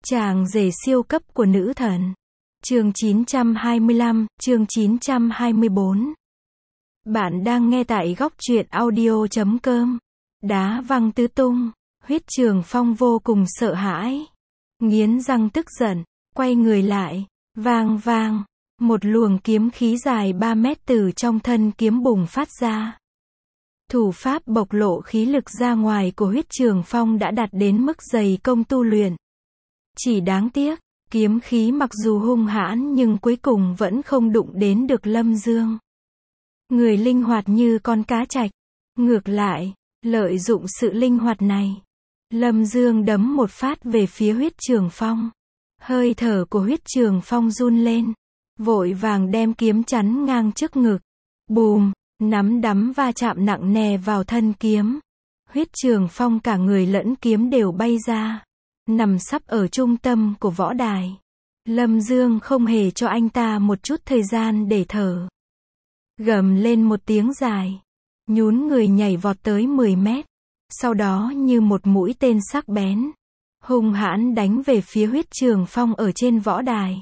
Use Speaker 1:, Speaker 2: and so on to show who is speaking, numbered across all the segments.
Speaker 1: Chàng rể siêu cấp của nữ thần. Chương 925, chương 924. Bạn đang nghe tại góc truyện audio.com. Đá văng tứ tung. Huyết Trường Phong vô cùng sợ hãi. Nghiến răng tức giận, quay người lại. Vang vang. Một luồng kiếm khí dài 3 mét từ trong thân kiếm bùng phát ra. Thủ pháp bộc lộ khí lực ra ngoài của Huyết Trường Phong đã đạt đến mức dày công tu luyện. Chỉ đáng tiếc, kiếm khí mặc dù hung hãn nhưng cuối cùng vẫn không đụng đến được Lâm Dương. Người linh hoạt như con cá trạch. Ngược lại, lợi dụng sự linh hoạt này, Lâm Dương đấm một phát về phía Huyết Trường Phong. Hơi thở của Huyết Trường Phong run lên, vội vàng đem kiếm chắn ngang trước ngực. Bùm, nắm đấm va chạm nặng nề vào thân kiếm. Huyết Trường Phong cả người lẫn kiếm đều bay ra, nằm sấp ở trung tâm của võ đài. Lâm Dương không hề cho anh ta một chút thời gian để thở. Gầm lên một tiếng dài, nhún người nhảy vọt tới 10 mét. Sau đó như một mũi tên sắc bén, hung hãn đánh về phía Huyết Trường Phong ở trên võ đài.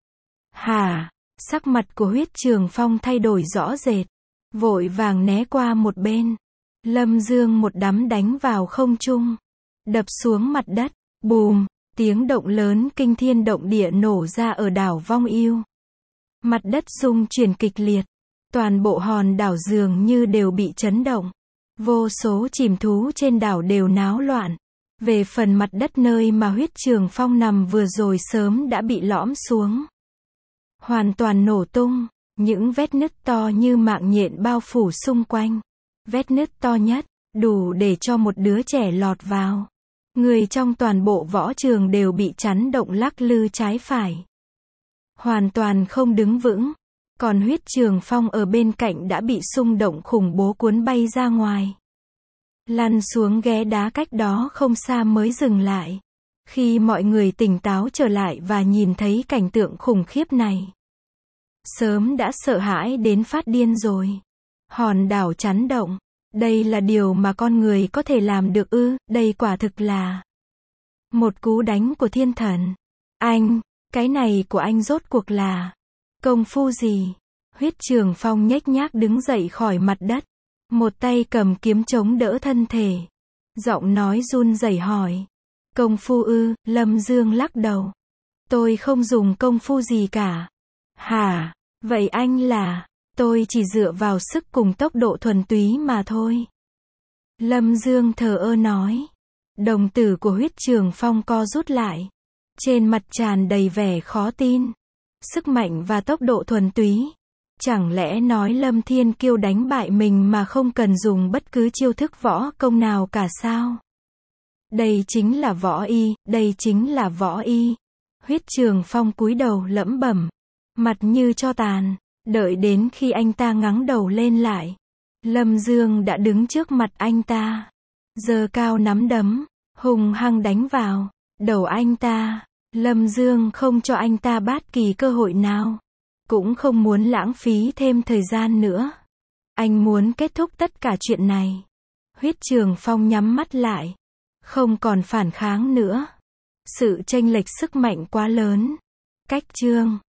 Speaker 1: Hả? Sắc mặt của Huyết Trường Phong thay đổi rõ rệt, vội vàng né qua một bên. Lâm Dương một đấm đánh vào không trung, đập xuống mặt đất. Bùm, tiếng động lớn kinh thiên động địa nổ ra ở đảo Vong Yêu. Mặt đất rung chuyển kịch liệt, toàn bộ hòn đảo dường như đều bị chấn động. Vô số chim thú trên đảo đều náo loạn. Về phần mặt đất nơi mà Huyết Trường Phong nằm vừa rồi sớm đã bị lõm xuống, hoàn toàn nổ tung, những vết nứt to như mạng nhện bao phủ xung quanh. Vết nứt to nhất, đủ để cho một đứa trẻ lọt vào. Người trong toàn bộ võ trường đều bị chấn động lắc lư trái phải, hoàn toàn không đứng vững. Còn Huyết Trường Phong ở bên cạnh đã bị xung động khủng bố cuốn bay ra ngoài, lăn xuống ghé đá cách đó không xa mới dừng lại. Khi mọi người tỉnh táo trở lại và nhìn thấy cảnh tượng khủng khiếp này, sớm đã sợ hãi đến phát điên rồi. Hòn đảo chấn động. Đây là điều mà con người có thể làm được ư? Đây quả thực là một cú đánh của thiên thần. Anh, cái này của anh rốt cuộc là công phu gì? Huyết Trường Phong nhếch nhác đứng dậy khỏi mặt đất, một tay cầm kiếm chống đỡ thân thể, giọng nói run rẩy hỏi. Công phu ư? Lâm Dương lắc đầu. Tôi không dùng công phu gì cả. Hả? Vậy anh là? Tôi chỉ dựa vào sức cùng tốc độ thuần túy mà thôi. Lâm Dương thờ ơ nói. Đồng tử của Huyết Trường Phong co rút lại, trên mặt tràn đầy vẻ khó tin. Sức mạnh và tốc độ thuần túy. Chẳng lẽ nói Lâm Thiên Kiêu đánh bại mình mà không cần dùng bất cứ chiêu thức võ công nào cả sao? Đây chính là võ y, đây chính là võ y. Huyết Trường Phong cúi đầu lẩm bẩm, mặt như tro tàn. Đợi đến khi anh ta ngẩng đầu lên lại, Lâm Dương đã đứng trước mặt anh ta, giơ cao nắm đấm, hung hăng đánh vào đầu anh ta. Lâm Dương không cho anh ta bất kỳ cơ hội nào, cũng không muốn lãng phí thêm thời gian nữa. Anh muốn kết thúc tất cả chuyện này. Huyết Trường Phong nhắm mắt lại, không còn phản kháng nữa. Sự chênh lệch sức mạnh quá lớn. Cách chương